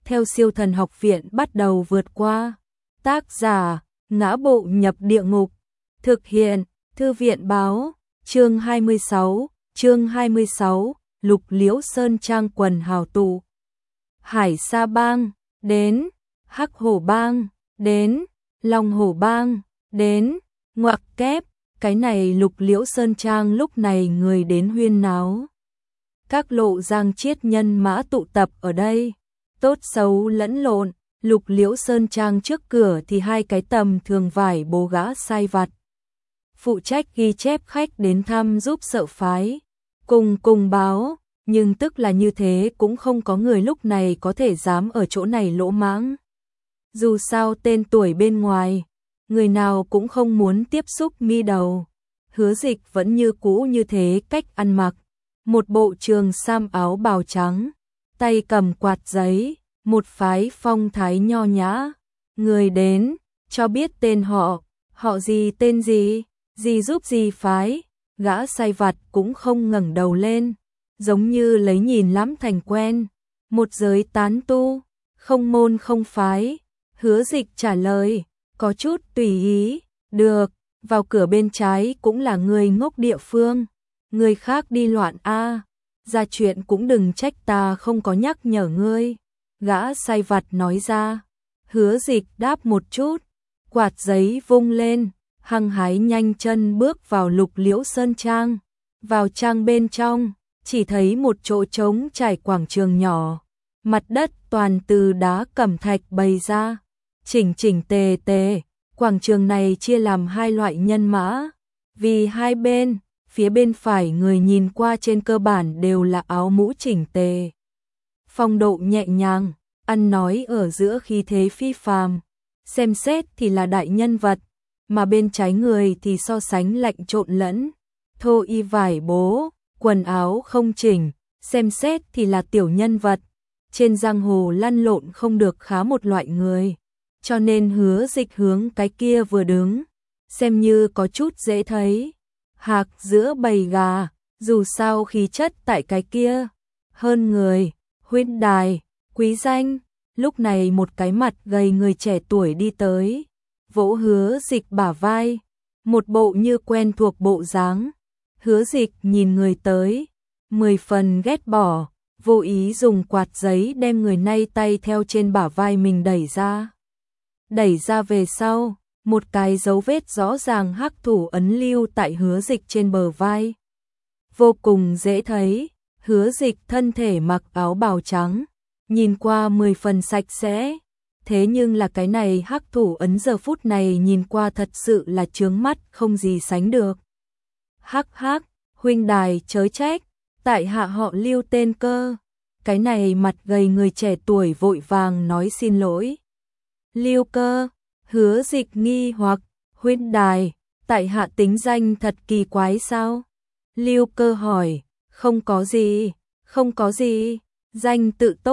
theo Siêu Thần Học Viện bắt đầu vượt qua. Tác giả: Ngã Bộ Nhập Địa Ngục. Thực hiện: Thư viện báo. Chương 26, Lục Liễu Sơn Trang quần hào tụ. Hải Sa Bang đến, Hắc Hổ Bang đến, Long Hổ Bang đến. Ngoặc kép, cái này Lục Liễu Sơn Trang lúc này người đến huyên náo. Các lộ giang chiết nhân mã tụ tập ở đây, tốt xấu lẫn lộn. Lục Liễu Sơn Trang trước cửa thì hai cái tầm thường vải bố gã sai vặt, phụ trách ghi chép khách đến thăm giúp sợ phái, cùng báo, nhưng tức là như thế cũng không có người lúc này có thể dám ở chỗ này lỗ mãng. Dù sao tên tuổi bên ngoài, người nào cũng không muốn tiếp xúc mi đầu. Hứa Dịch vẫn như cũ như thế, cách ăn mặc, một bộ trường sam áo bào trắng, tay cầm quạt giấy, một phái phong thái nho nhã. Người đến, cho biết tên họ gì tên gì giúp gì phái. Gã sai vặt cũng không ngẩng đầu lên, giống như lấy nhìn lắm thành quen. Một giới tán tu, không môn không phái. Hứa Dịch trả lời, có chút tùy ý. Được, vào cửa bên trái cũng là người ngốc địa phương, người khác đi loạn a, ra chuyện cũng đừng trách ta không có nhắc nhở ngươi. Gã sai vặt nói ra. Hứa Dịch đáp một chút, quạt giấy vung lên, hăng hái nhanh chân bước vào Lục Liễu Sơn Trang. Vào trang bên trong, chỉ thấy một chỗ trống trải quảng trường nhỏ, mặt đất toàn từ đá cẩm thạch bày ra, chỉnh tề. Quảng trường này chia làm hai loại nhân mã, vì hai bên, phía bên phải người nhìn qua trên cơ bản đều là áo mũ chỉnh tề, phong độ nhẹ nhàng, ăn nói ở giữa khí thế phi phàm, xem xét thì là đại nhân vật, mà bên trái người thì so sánh lạnh trộn lẫn, thô y vải bố, quần áo không chỉnh, xem xét thì là tiểu nhân vật, trên giang hồ lăn lộn không được khá một loại người. Cho nên Hứa Dịch hướng cái kia vừa đứng, xem như có chút dễ thấy. Hạc giữa bầy gà, dù sao khí chất tại cái kia hơn người. Huynh đài, quý danh. Lúc này một cái mặt gầy người trẻ tuổi đi tới, vỗ Hứa Dịch bả vai, một bộ như quen thuộc bộ dáng. Hứa Dịch nhìn người tới, 10 phần ghét bỏ, vô ý dùng quạt giấy đem người nay tay theo trên bả vai mình đẩy ra về sau, một cái dấu vết rõ ràng hắc thủ ấn lưu tại Hứa Dịch trên bờ vai. Vô cùng dễ thấy. Hứa Dịch thân thể mặc áo bào trắng, nhìn qua 10 phần sạch sẽ, thế nhưng là cái này hắc thủ ấn giờ phút này nhìn qua thật sự là chướng mắt không gì sánh được. Hắc, huynh đài chớ trách, tại hạ họ Lưu tên cơ. Cái này mặt gầy người trẻ tuổi vội vàng nói xin lỗi. Lưu cơ. Hứa Dịch nghi hoặc, huynh đài, tại hạ tính danh thật kỳ quái sao? Lưu cơ hỏi, không có gì, danh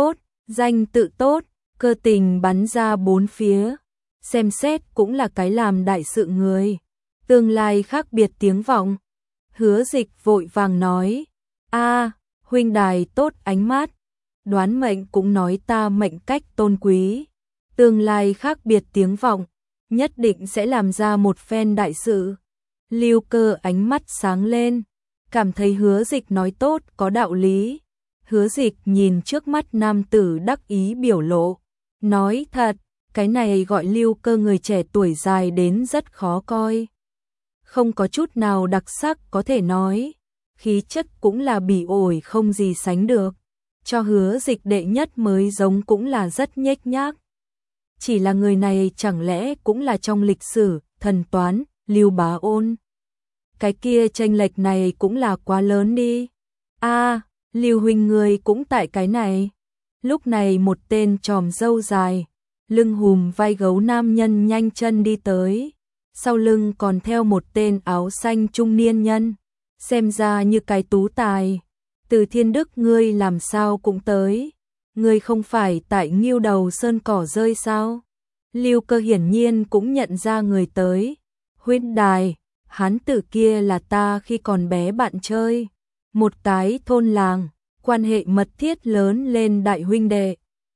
tự tốt, cơ tình bắn ra bốn phía, xem xét cũng là cái làm đại sự người, tương lai khác biệt tiếng vọng. Hứa Dịch vội vàng nói, huynh đài tốt ánh mắt, đoán mệnh cũng nói ta mệnh cách tôn quý, tương lai khác biệt tiếng vọng, nhất định sẽ làm ra một phen đại sự. Lưu cơ ánh mắt sáng lên, cảm thấy Hứa Dịch nói tốt có đạo lý. Hứa Dịch nhìn trước mắt nam tử đắc ý biểu lộ, nói thật, cái này gọi Lưu cơ người trẻ tuổi dài đến rất khó coi, không có chút nào đặc sắc có thể nói, khí chất cũng là bỉ ổi không gì sánh được, cho Hứa Dịch đệ nhất mới giống cũng là rất nhếch nhác. Chỉ là người này chẳng lẽ cũng là trong lịch sử thần toán Lưu Bá Ôn? Cái kia chênh lệch này cũng là quá lớn đi. Lưu huynh người cũng tại cái này. Lúc này một tên tròm râu dài, lưng hùm vai gấu nam nhân nhanh chân đi tới, sau lưng còn theo một tên áo xanh trung niên nhân, xem ra như cái tú tài. Từ Thiên Đức ngươi làm sao cũng tới, ngươi không phải tại Ngưu Đầu Sơn cỏ rơi sao? Lưu cơ hiển nhiên cũng nhận ra người tới. Huynh đài, hán tử kia là ta khi còn bé bạn chơi, một cái thôn làng, quan hệ mật thiết lớn lên đại huynh đệ.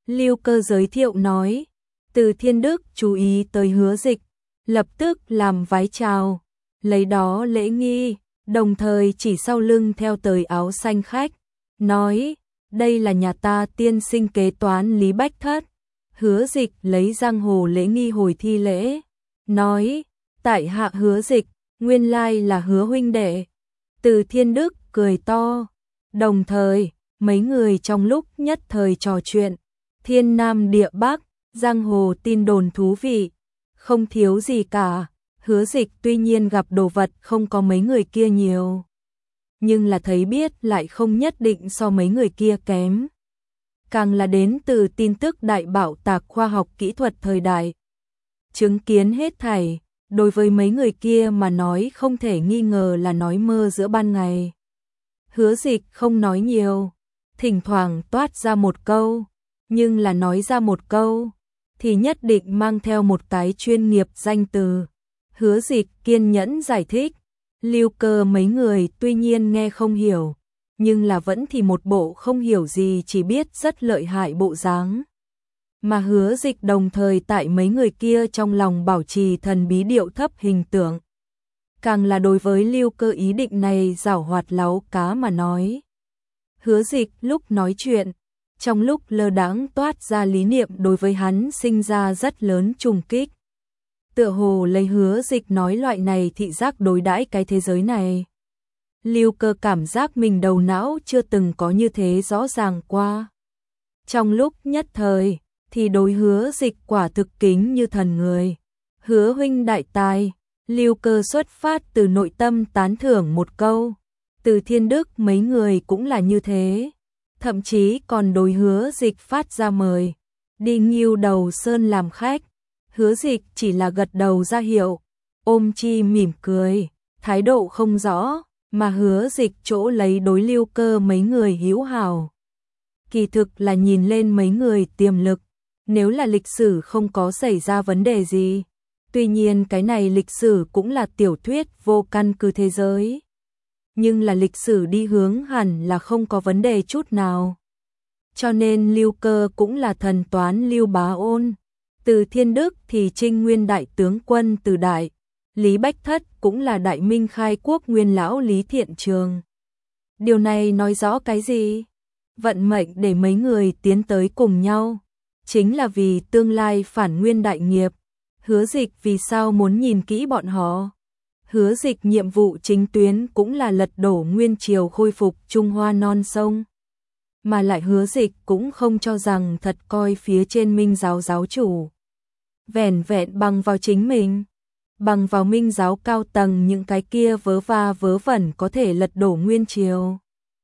Lưu Cơ giới thiệu nói, Từ Thiên Đức chú ý tới Hứa Dịch, lập tức làm vái chào, lấy đó lễ nghi, đồng thời chỉ sau lưng theo tới áo xanh khách, nói, đây là nhà ta tiên sinh kế toán Lý Bách Thất. Hứa Dịch lấy giang hồ lễ nghi hồi thi lễ, nói, tại hạ Hứa Dịch, nguyên lai là Hứa huynh đệ. Từ Thiên Đức cười to, đồng thời, mấy người trong lúc nhất thời trò chuyện, thiên nam địa bắc, giang hồ tin đồn thú vị, không thiếu gì cả. Hứa Dịch tuy nhiên gặp đồ vật không có mấy người kia nhiều, nhưng là thấy biết lại không nhất định so mấy người kia kém. Càng là đến từ tin tức đại bảo tạc khoa học kỹ thuật thời đại. Chứng kiến hết thảy, đối với mấy người kia mà nói không thể nghi ngờ là nói mơ giữa ban ngày. Hứa Dịch không nói nhiều, thỉnh thoảng toát ra một câu, nhưng là nói ra một câu, thì nhất định mang theo một cái chuyên nghiệp danh từ. Hứa Dịch kiên nhẫn giải thích, Lưu Cơ mấy người tuy nhiên nghe không hiểu, nhưng là vẫn thì một bộ không hiểu gì chỉ biết rất lợi hại bộ dáng. Mà Hứa Dịch đồng thời tại mấy người kia trong lòng bảo trì thần bí điệu thấp hình tượng. Càng là đối với Lưu Cơ ý định này giảo hoạt láu cá mà nói. Hứa Dịch lúc nói chuyện, trong lúc lơ đãng toát ra lý niệm đối với hắn sinh ra rất lớn trùng kích. Tựa hồ lấy Hứa Dịch nói loại này thị giác đối đãi cái thế giới này. Lưu Cơ cảm giác mình đầu não chưa từng có như thế rõ ràng qua. Trong lúc nhất thời, thì đối Hứa Dịch quả thực kính như thần người. Hứa huynh đại tài, Lưu Cơ xuất phát từ nội tâm tán thưởng một câu. Từ Thiên Đức mấy người cũng là như thế. Thậm chí còn đối Hứa Dịch phát ra mời, đi Ngưu Đầu Sơn làm khách. Hứa Dịch chỉ là gật đầu ra hiệu, ôm chi mỉm cười, thái độ không rõ, mà Hứa Dịch chỗ lấy đối Lưu Cơ mấy người hữu hảo. Kỳ thực là nhìn lên mấy người tiềm lực, nếu là lịch sử không có xảy ra vấn đề gì. Tuy nhiên cái này lịch sử cũng là tiểu thuyết vô căn cứ thế giới. Nhưng là lịch sử đi hướng hẳn là không có vấn đề chút nào. Cho nên Lưu Cơ cũng là thần toán Lưu Bá Ôn. Từ Thiên Đức thì Trinh Nguyên đại tướng quân Từ Đại, Lý Bách Thất cũng là Đại Minh khai quốc nguyên lão Lý Thiện Trường. Điều này nói rõ cái gì? Vận mệnh để mấy người tiến tới cùng nhau, chính là vì tương lai phản nguyên đại nghiệp. Hứa Dịch vì sao muốn nhìn kỹ bọn họ? Hứa Dịch nhiệm vụ chính tuyến cũng là lật đổ nguyên triều khôi phục Trung Hoa non sông. Mà lại Hứa Dịch cũng không cho rằng thật coi phía trên Minh giáo giáo chủ. Vẻn vẹn bằng vào chính mình, bằng vào Minh giáo cao tầng những cái kia vớ va vớ vẩn có thể lật đổ nguyên triều.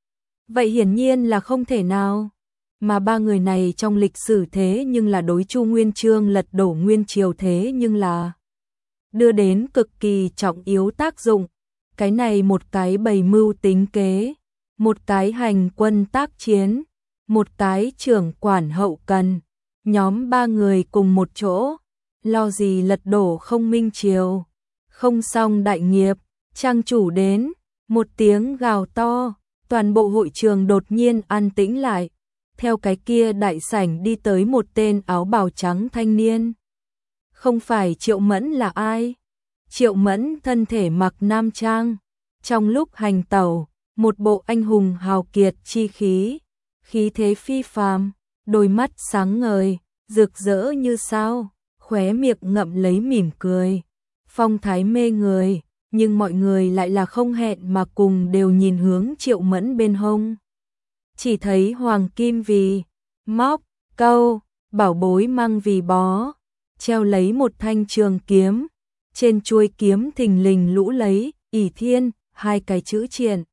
Vậy hiển nhiên là không thể nào. Mà ba người này trong lịch sử thế nhưng là đối Chu Nguyên Chương lật đổ nguyên triều thế nhưng là đưa đến cực kỳ trọng yếu tác dụng. Cái này một cái bày mưu tính kế, một cái hành quân tác chiến, một cái trưởng quản hậu cần, nhóm ba người cùng một chỗ, lo gì lật đổ không minh triều, không xong đại nghiệp. Trang chủ đến, một tiếng gào to, toàn bộ hội trường đột nhiên an tĩnh lại. Theo cái kia đại sảnh đi tới một tên áo bào trắng thanh niên. Không phải Triệu Mẫn là ai? Triệu Mẫn thân thể mặc nam trang, trong lúc hành tẩu, một bộ anh hùng hào kiệt chi khí, khí thế phi phàm, đôi mắt sáng ngời, rực rỡ như sao, khóe miệng ngậm lấy mỉm cười, phong thái mê người, nhưng mọi người lại là không hẹn mà cùng đều nhìn hướng Triệu Mẫn bên hông. Chỉ thấy hoàng kim vì móc, câu, bảo bối mang vì bó, treo lấy một thanh trường kiếm, trên chuôi kiếm thình lình lũ lấy ỷ thiên, hai cái chữ triện.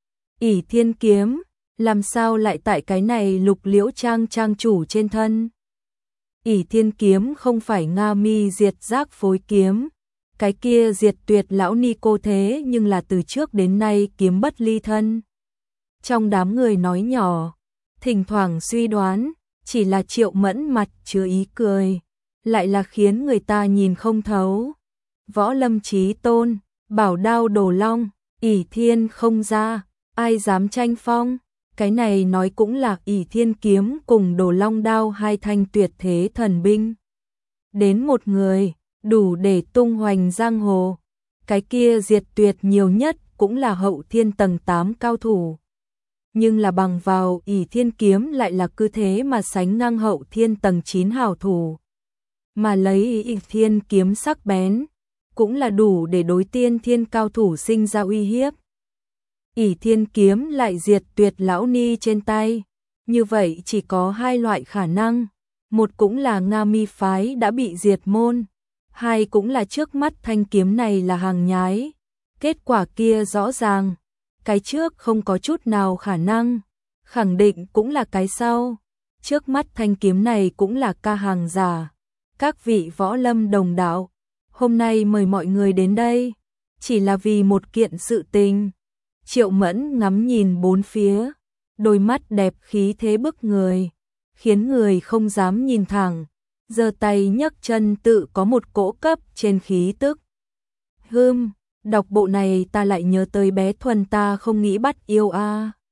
ỷ thiên kiếm, làm sao lại tại cái này Lục Liễu Trang trang chủ trên thân? ỷ thiên kiếm không phải Nga Mi diệt giác phối kiếm, cái kia diệt tuyệt lão ni cô thế nhưng là từ trước đến nay kiếm bất ly thân. Trong đám người nói nhỏ, thỉnh thoảng suy đoán, chỉ là Triệu Mẫn mặt chứa ý cười, lại là khiến người ta nhìn không thấu. Võ Lâm Chí Tôn, bảo đao đổ long, ỷ thiên không ra, ai dám tranh phong, Cái này nói cũng là ỷ thiên kiếm cùng Đồ Long đao hai thanh tuyệt thế thần binh. Đến một người, đủ để tung hoành giang hồ. Cái kia diệt tuyệt nhiều nhất cũng là hậu thiên tầng 8 cao thủ. Nhưng là bằng vào ỷ thiên kiếm lại là cứ thế mà sánh ngang hậu thiên tầng 9 hảo thủ. Mà lấy ỷ thiên kiếm sắc bén, cũng là đủ để đối tiên thiên cao thủ sinh ra uy hiếp. ỷ thiên kiếm lại diệt tuyệt lão ni trên tay. Như vậy chỉ có hai loại khả năng. Một cũng là Nga Mi phái đã bị diệt môn. Hai cũng là trước mắt thanh kiếm này là hàng nhái. Kết quả kia rõ ràng. Cái trước không có chút nào khả năng. Khẳng định cũng là cái sau. Trước mắt thanh kiếm này cũng là ca hàng giả. Các vị võ lâm đồng đạo, hôm nay mời mọi người đến đây, chỉ là vì một kiện sự tình. Triệu Mẫn ngắm nhìn bốn phía, đôi mắt đẹp khí thế bức người, khiến người không dám nhìn thẳng, giơ tay nhấc chân tự có một cỗ cấp trên khí tức. Đọc bộ này ta lại nhớ tới bé Thuần ta không nghĩ bắt yêu a.